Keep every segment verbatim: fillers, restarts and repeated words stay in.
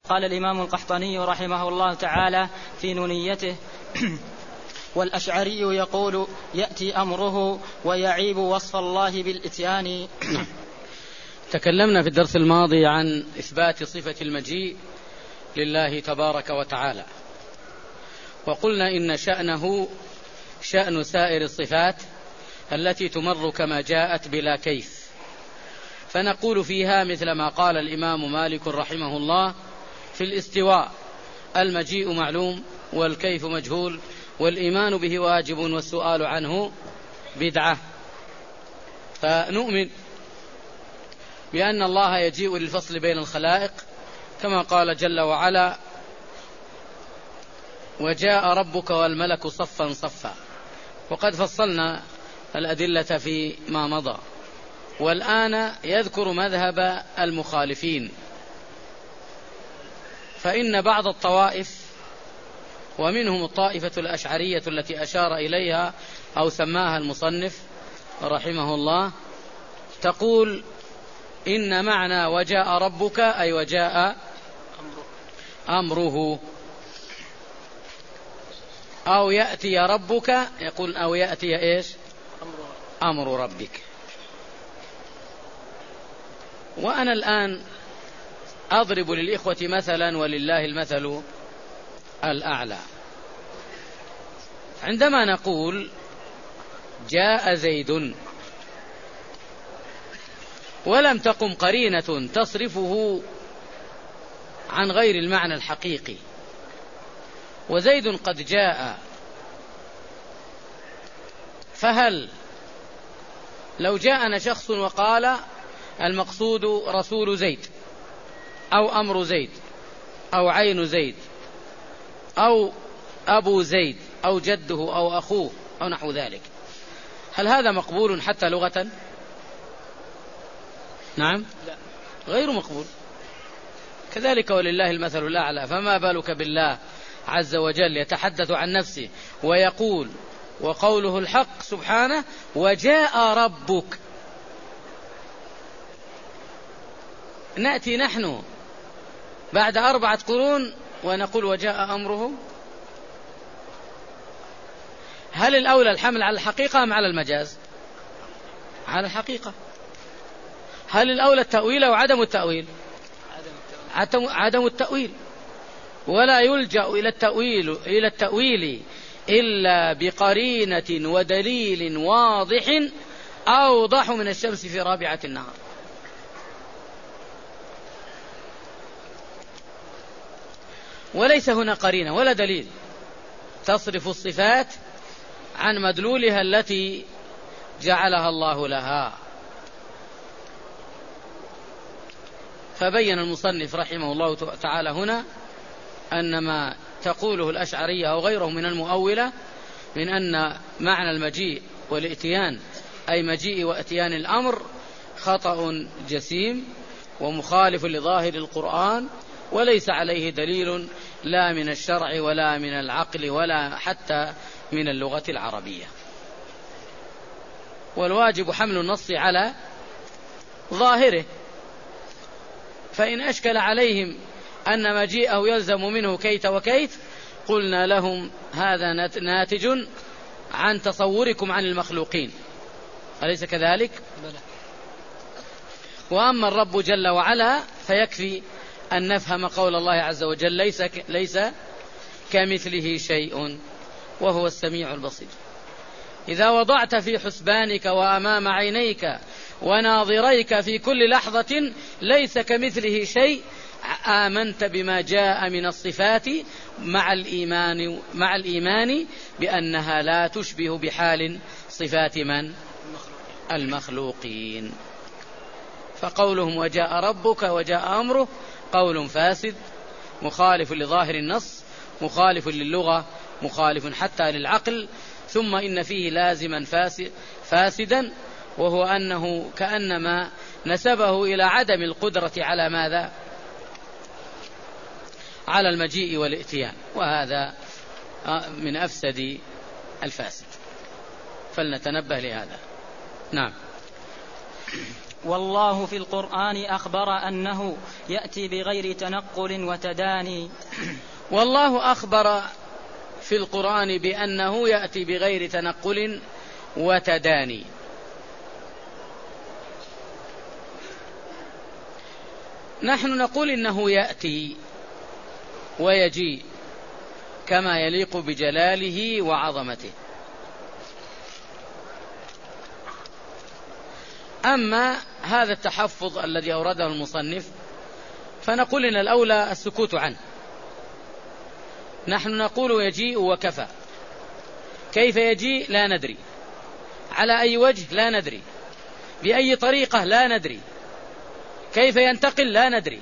قال الإمام القحطاني رحمه الله تعالى في نونيته: والأشعري يقول يأتي أمره ويعيب وصف الله بالإتيان. تكلمنا في الدرس الماضي عن إثبات صفة المجيء لله تبارك وتعالى، وقلنا إن شأنه شأن سائر الصفات التي تمر كما جاءت بلا كيف، فنقول فيها مثل ما قال الإمام مالك رحمه الله في الاستواء: المجيء معلوم والكيف مجهول والإيمان به واجب والسؤال عنه بدعة. فنؤمن بأن الله يجيء للفصل بين الخلائق كما قال جل وعلا: وجاء ربك والملك صفا صفا، وقد فصلنا الأدلة فيما مضى. والآن يذكر مذهب المخالفين، فإن بعض الطوائف ومنهم الطائفة الأشعرية التي أشار إليها أو سماها المصنف رحمه الله تقول إن معنى وجاء ربك أي وجاء أمره، أو يأتي ربك يقول أو يأتي إيش أمر ربك. وأنا الآن أضرب للإخوة مثلا ولله المثل الأعلى. عندما نقول جاء زيد ولم تقم قرينة تصرفه عن غير المعنى الحقيقي، وزيد قد جاء، فهل لو جاءنا شخص وقال المقصود رسول زيد أو أمر زيد أو عين زيد أو أبو زيد أو جده أو أخوه أو نحو ذلك، هل هذا مقبول حتى لغة؟ نعم، لا، غير مقبول. كذلك ولله المثل الأعلى، فما بالك بالله عز وجل يتحدث عن نفسه ويقول وقوله الحق سبحانه: وجاء ربك. نأتي نحن بعد أربعة قرون ونقول وجاء أمره؟ هل الأولى الحمل على الحقيقة أم على المجاز؟ على الحقيقة. هل الأولى التأويل أو عدم التأويل؟ عدم التأويل. ولا يلجأ إلى التأويل إلى التأويل إلا بقرينة ودليل واضح أوضح من الشمس في رابعة النهار. وليس هنا قرينة ولا دليل تصرف الصفات عن مدلولها التي جعلها الله لها. فبين المصنف رحمه الله تعالى هنا أن ما تقوله الأشعرية أو غيره من المؤولة من أن معنى المجيء والإتيان أي مجيء وإتيان الأمر خطأ جسيم ومخالف لظاهر القرآن، وليس عليه دليل لا من الشرع ولا من العقل ولا حتى من اللغة العربية. والواجب حمل النص على ظاهره، فإن أشكل عليهم أن مجيئه يلزم منه كيت وكيت قلنا لهم هذا ناتج عن تصوركم عن المخلوقين، أليس كذلك؟ وأما الرب جل وعلا فيكفي أن نفهم قول الله عز وجل: ليس, ليس كمثله شيء وهو السميع البصير. إذا وضعت في حسبانك وأمام عينيك وناظريك في كل لحظة ليس كمثله شيء آمنت بما جاء من الصفات مع الإيمان, مع الإيمان بأنها لا تشبه بحال صفات من؟ المخلوقين. فقولهم وجاء ربك وجاء أمره قول فاسد مخالف لظاهر النص، مخالف للغة، مخالف حتى للعقل، ثم إن فيه لازما فاسدا، وهو أنه كأنما نسبه إلى عدم القدرة على ماذا؟ على المجيء والإتيان، وهذا من أفسد الفاسد، فلنتنبه لهذا. نعم. والله في القرآن أخبر أنه يأتي بغير تنقل وتداني. والله أخبر في القرآن بأنه يأتي بغير تنقل وتداني. نحن نقول إنه يأتي ويجيء كما يليق بجلاله وعظمته. أما هذا التحفظ الذي أورده المصنف فنقول إن الأولى السكوت عنه. نحن نقول يجيء وكفى. كيف يجيء لا ندري، على أي وجه لا ندري، بأي طريقة لا ندري، كيف ينتقل لا ندري.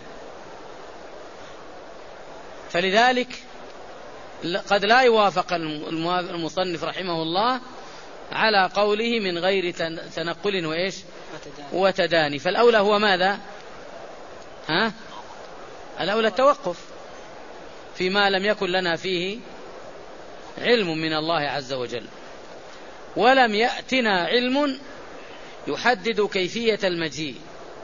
فلذلك قد لا يوافق المصنف رحمه الله على قوله من غير تنقل وإيش وتداني. فالأولى هو ماذا؟ ها؟ الأولى التوقف فيما لم يكن لنا فيه علم من الله عز وجل، ولم يأتنا علم يحدد كيفية المجيء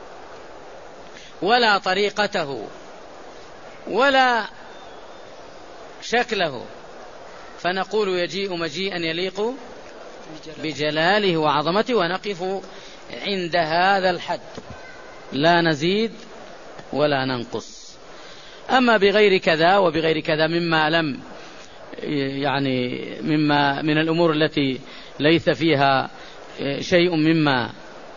ولا طريقته ولا شكله، فنقول يجيء مجيئا يليق بجلاله وعظمته، ونقف عند هذا الحد لا نزيد ولا ننقص. أما بغير كذا وبغير كذا مما لم يعني مما من الأمور التي ليس فيها شيء مما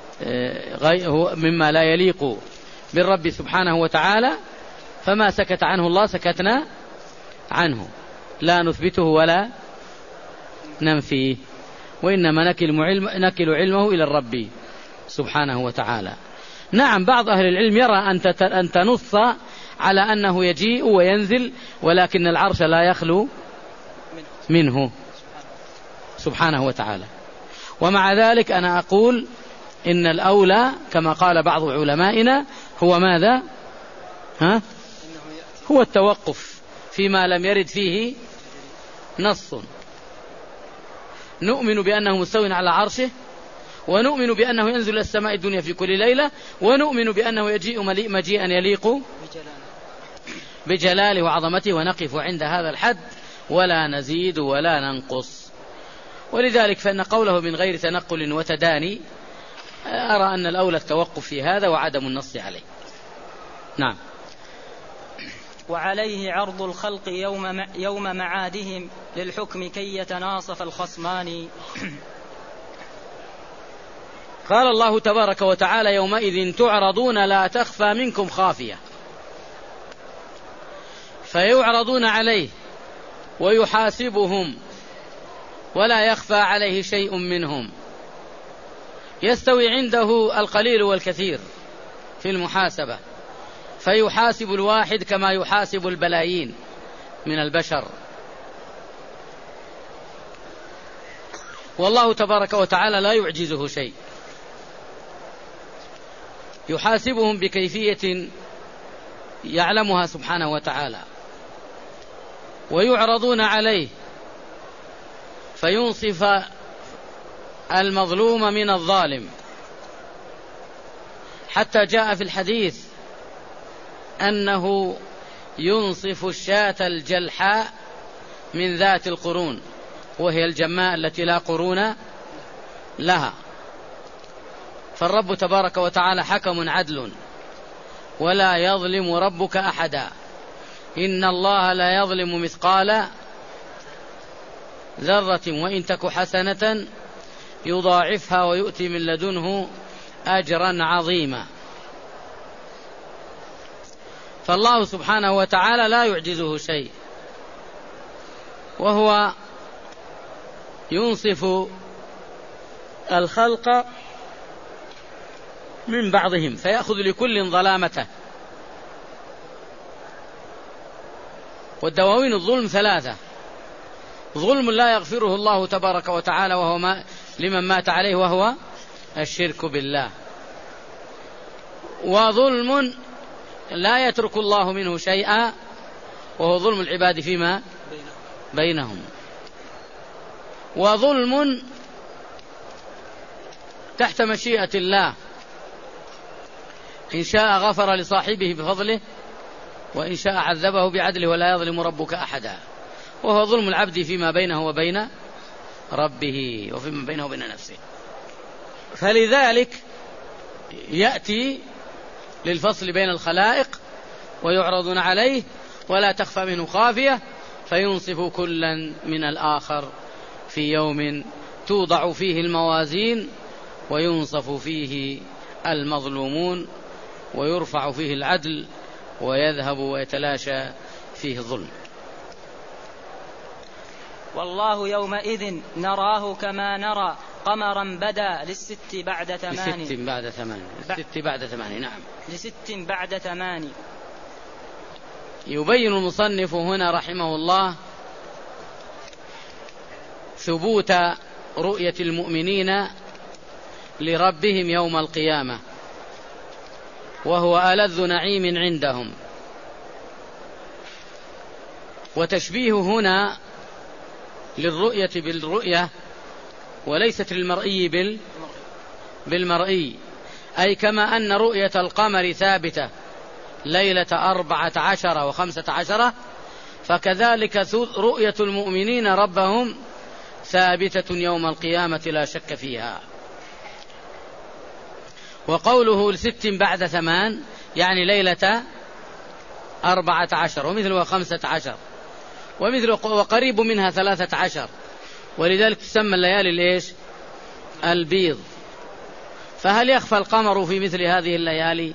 مما لا يليق بالرب سبحانه وتعالى، فما سكت عنه الله سكتنا عنه، لا نثبته ولا ننفيه، وإنما نكل, علم نكل علمه إلى الرب سبحانه وتعالى. نعم، بعض أهل العلم يرى أن تنص على أنه يجيء وينزل، ولكن العرش لا يخلو منه سبحانه وتعالى. ومع ذلك أنا أقول إن الأولى كما قال بعض علمائنا هو ماذا؟ ها؟ هو التوقف فيما لم يرد فيه نص. نؤمن بأنه مستوٍ على عرشه، ونؤمن بأنه ينزل إلى السماء الدنيا في كل ليلة، ونؤمن بأنه يجيء مجيئا يليق بجلاله وعظمته، ونقف عند هذا الحد ولا نزيد ولا ننقص. ولذلك فإن قوله من غير تنقل وتداني أرى أن الأولى التوقف في هذا وعدم النص عليه. نعم. وعليه عرض الخلق يوم, يوم معادهم للحكم كي يتناصف الخصمان. قال الله تبارك وتعالى يومئذ تعرضون لا تخفى منكم خافية، فيعرضون عليه ويحاسبهم ولا يخفى عليه شيء منهم، يستوي عنده القليل والكثير في المحاسبة، فيحاسب الواحد كما يحاسب البلايين من البشر. والله تبارك وتعالى لا يعجزه شيء، يحاسبهم بكيفية يعلمها سبحانه وتعالى، ويعرضون عليه فينصف المظلوم من الظالم. حتى جاء في الحديث أنه ينصف الشاة الجلحاء من ذات القرون، وهي الجماء التي لا قرون لها. فالرب تبارك وتعالى حكم عدل ولا يظلم ربك أحدا، إن الله لا يظلم مثقال ذرة وإن تك حسنة يضاعفها ويؤتي من لدنه أجرا عظيما. فالله سبحانه وتعالى لا يعجزه شيء، وهو ينصف الخلق من بعضهم فيأخذ لكل ظلامته. والدواوين الظلم ثلاثة: ظلم لا يغفره الله تبارك وتعالى وهو ما لمن مات عليه وهو الشرك بالله، وظلم لا يترك الله منه شيئا وهو ظلم العباد فيما بينهم، وظلم تحت مشيئة الله إن شاء غفر لصاحبه بفضله وإن شاء عذبه بعدله ولا يظلم ربك أحدا، وهو ظلم العبد فيما بينه وبين ربه وفيما بينه وبين نفسه. فلذلك يأتي للفصل بين الخلائق ويعرضون عليه ولا تخفى منه خافية، فينصف كلا من الآخر في يوم توضع فيه الموازين وينصف فيه المظلومون ويرفع فيه العدل ويذهب ويتلاشى فيه الظلم. والله يومئذ نراه كما نرى قمرا بدا للست بعد ثمان لست بعد ثمان لست بعد ثمان نعم لست بعد ثمان. يبين المصنف هنا رحمه الله ثبوت رؤية المؤمنين لربهم يوم القيامة، وهو ألذ نعيم عندهم. وتشبيه هنا للرؤية بالرؤية وليست للمرئي بال بالمرئي، أي كما أن رؤية القمر ثابتة ليلة أربعة عشر وخمسة عشر، فكذلك رؤية المؤمنين ربهم ثابتة يوم القيامة لا شك فيها. وقوله لست بعد ثمان يعني ليلة أربعة عشر ومثله خمسة عشر ومثله وقريب منها ثلاثة عشر، ولذلك تسمى الليالي الإيش؟ البيض. فهل يخفى القمر في مثل هذه الليالي؟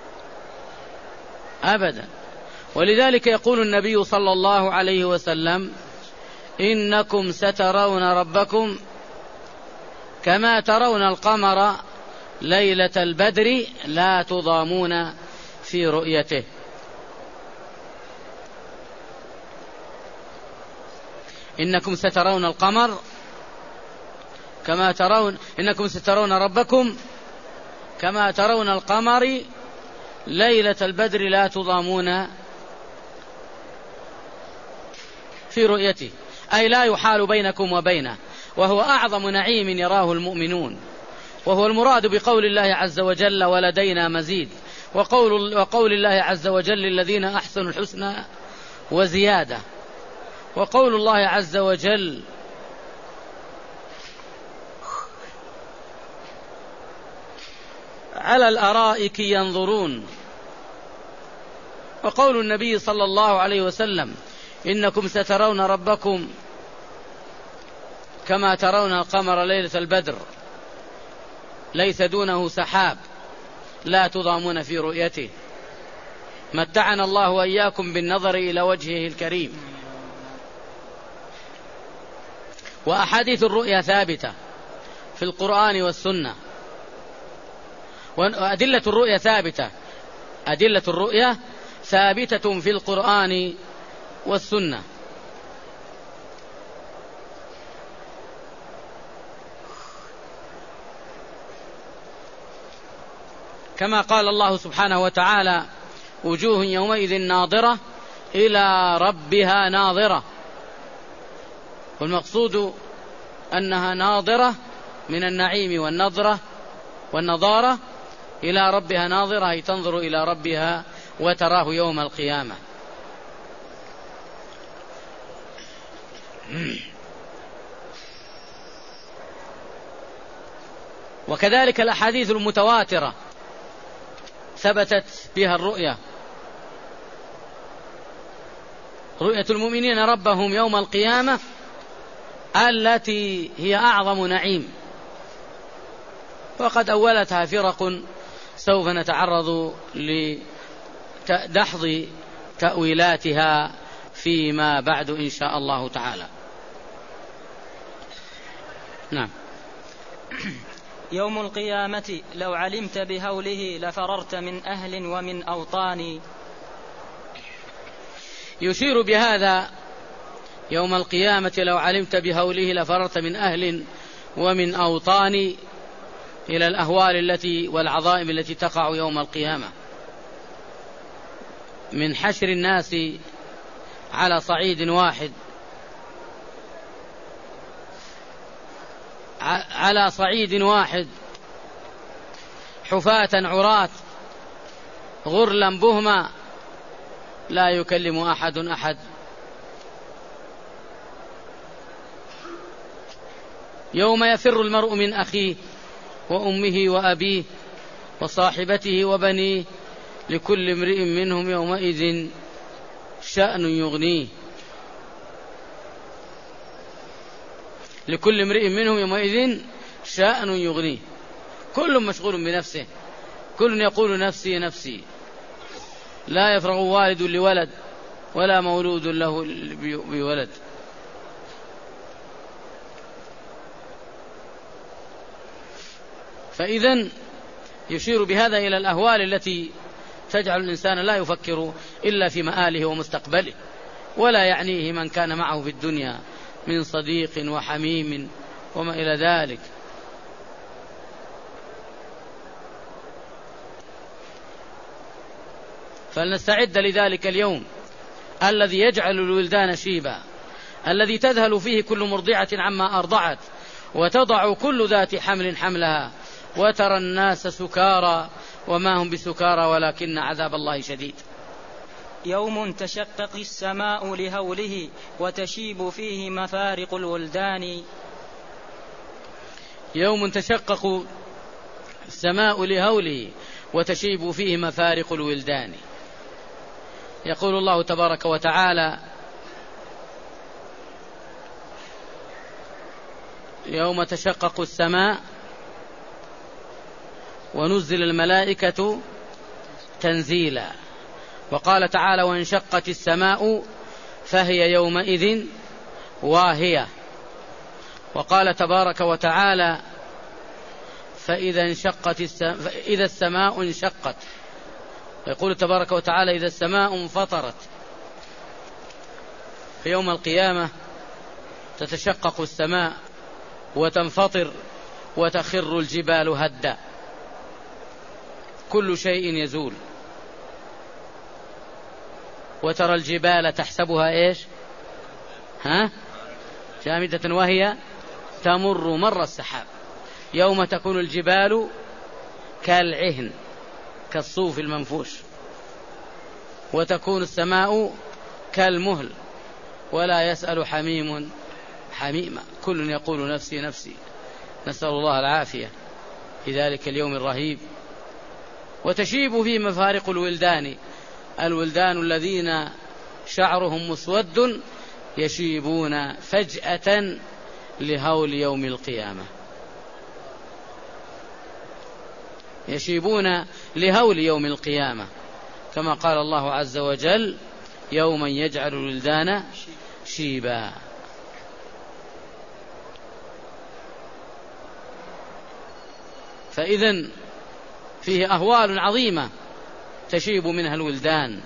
أبدا. ولذلك يقول النبي صلى الله عليه وسلم إنكم سترون ربكم كما ترون القمر ليلة البدر لا تضامون في رؤيته. إنكم سترون القمر كما ترون إنكم سترون ربكم كما ترون القمر ليلة البدر لا تضامون في رؤيته، أي لا يحال بينكم وبينه، وهو أعظم نعيم يراه المؤمنون، وهو المراد بقول الله عز وجل ولدينا مزيد، وقول, وقول الله عز وجل الذين أحسنوا الحسنى وزيادة، وقول الله عز وجل على الأرائك ينظرون، وقول النبي صلى الله عليه وسلم إنكم سترون ربكم كما ترون القمر ليلة البدر ليس دونه سحاب لا تضامون في رؤيته. متعنا الله وإياكم بالنظر إلى وجهه الكريم. وأحاديث الرؤيا ثابتة في القرآن والسنة، وأدلة الرؤيا ثابتة أدلة الرؤيا ثابتة في القرآن والسنة. كما قال الله سبحانه وتعالى وجوه يومئذ ناظرة إلى ربها ناظرة، والمقصود أنها ناظرة من النعيم والنظرة والنظارة إلى ربها ناظرة، أي تنظر إلى ربها وتراه يوم القيامة. وكذلك الأحاديث المتواترة ثبتت بها الرؤيا، رؤية المؤمنين ربهم يوم القيامة التي هي أعظم نعيم، وقد أولتها فرق سوف نتعرض لدحض تأويلاتها فيما بعد إن شاء الله تعالى. نعم. يوم القيامة لو علمت بهوله لفررت من أهل ومن أوطان. يشير بهذا يوم القيامة لو علمت بهوله لفررت من أهل ومن أوطان إلى الأهوال التي والعظائم التي تقع يوم القيامة من حشر الناس على صعيد واحد على صعيد واحد حفاة عراة غرلا بهما لا يكلم أحد أحد. يوم يفر المرء من أخيه وأمه وأبيه وصاحبته وبنيه لكل امرئ منهم يومئذ شأن يغنيه. لكل امرئ منهم يومئذ شأن يغنيه. كل مشغول بنفسه، كل يقول نفسي نفسي، لا يفرغ والد لولد ولا مولود له بولد. فإذن يشير بهذا إلى الأهوال التي تجعل الإنسان لا يفكر إلا في مآله ومستقبله، ولا يعنيه من كان معه في الدنيا من صديق وحميم وما إلى ذلك. فلنستعد لذلك اليوم الذي يجعل الولدان شيبا، الذي تذهل فيه كل مرضعة عما أرضعت، وتضع كل ذات حمل حملها، وترى الناس سكارى وما هم بسكارى ولكن عذاب الله شديد. يوم تشقق السماء لهوله وتشيب فيه مفارق الولدان. يوم تشقق السماء لهوله وتشيب فيه مفارق الولدان. يقول الله تبارك وتعالى: يوم تشقق السماء ونزل الملائكة تنزيلا. وقال تعالى: وانشقت السماء فهي يومئذ واهية. وقال تبارك وتعالى: فإذا انشقت السماء فإذا السماء انشقت. ويقول تبارك وتعالى: إذا السماء انفطرت. في يوم القيامة تتشقق السماء وتنفطر وتخر الجبال هدا، كل شيء يزول. وترى الجبال تحسبها إيش؟ ها؟ جامدة وهي تمر مر السحاب. يوم تكون الجبال كالعهن كالصوف المنفوش، وتكون السماء كالمهل ولا يسأل حميم حميما، كل يقول نفسي نفسي. نسأل الله العافية في ذلك اليوم الرهيب. وتشيب فيه مفارق الولدان، الولدان الذين شعرهم مسود يشيبون فجأة لهول يوم القيامة، يشيبون لهول يوم القيامة، كما قال الله عز وجل: يوما يجعل الولدان شيبا. فإذن فيه أهوال عظيمة تشيب منها الولدان.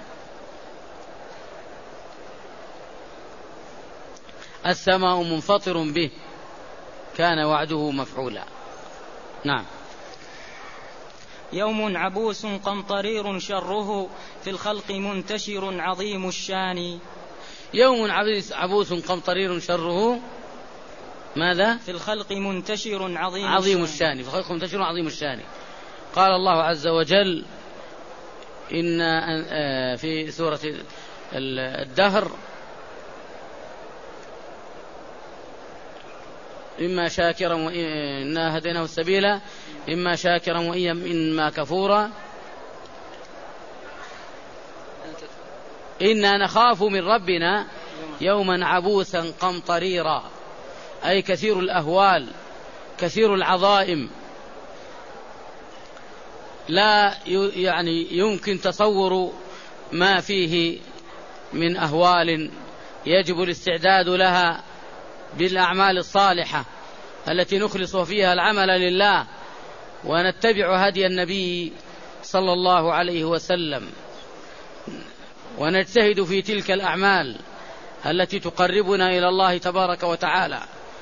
السماء منفطر به كان وعده مفعولا. نعم. يوم عبوس قمطرير شره في الخلق منتشر عظيم الشان. يوم عبوس قمطرير شره ماذا؟ في الخلق منتشر عظيم, عظيم الشان. في الخلق منتشر عظيم الشان. قال الله عز وجل إن في سورة الدهر: إما شاكرا وإنا هديناه السبيل إما شاكرا وإما كفورا إنا نخاف من ربنا يوما عبوسا قمطريرا، أي كثير الأهوال كثير العظائم، لا يعني يمكن تصور ما فيه من أهوال يجب الاستعداد لها بالأعمال الصالحة التي نخلص فيها العمل لله ونتبع هدي النبي صلى الله عليه وسلم، ونجتهد في تلك الأعمال التي تقربنا إلى الله تبارك وتعالى.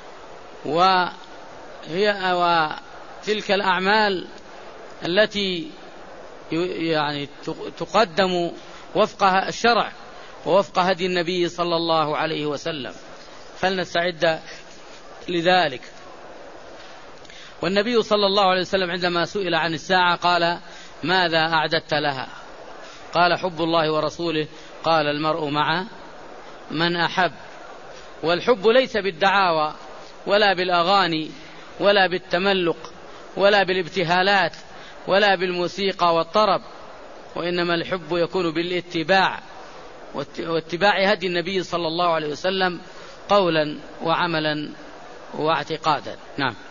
وهي وتلك الأعمال التي يعني تقدم وفق الشرع ووفق هدي النبي صلى الله عليه وسلم، فلنستعد لذلك. والنبي صلى الله عليه وسلم عندما سئل عن الساعة قال: ماذا أعددت لها؟ قال حب الله ورسوله، قال المرء مع من أحب. والحب ليس بالدعاوى ولا بالأغاني ولا بالتملق ولا بالابتهالات ولا بالموسيقى والطرب، وإنما الحب يكون بالاتباع واتباع هدي النبي صلى الله عليه وسلم قولا وعملا واعتقادا. نعم.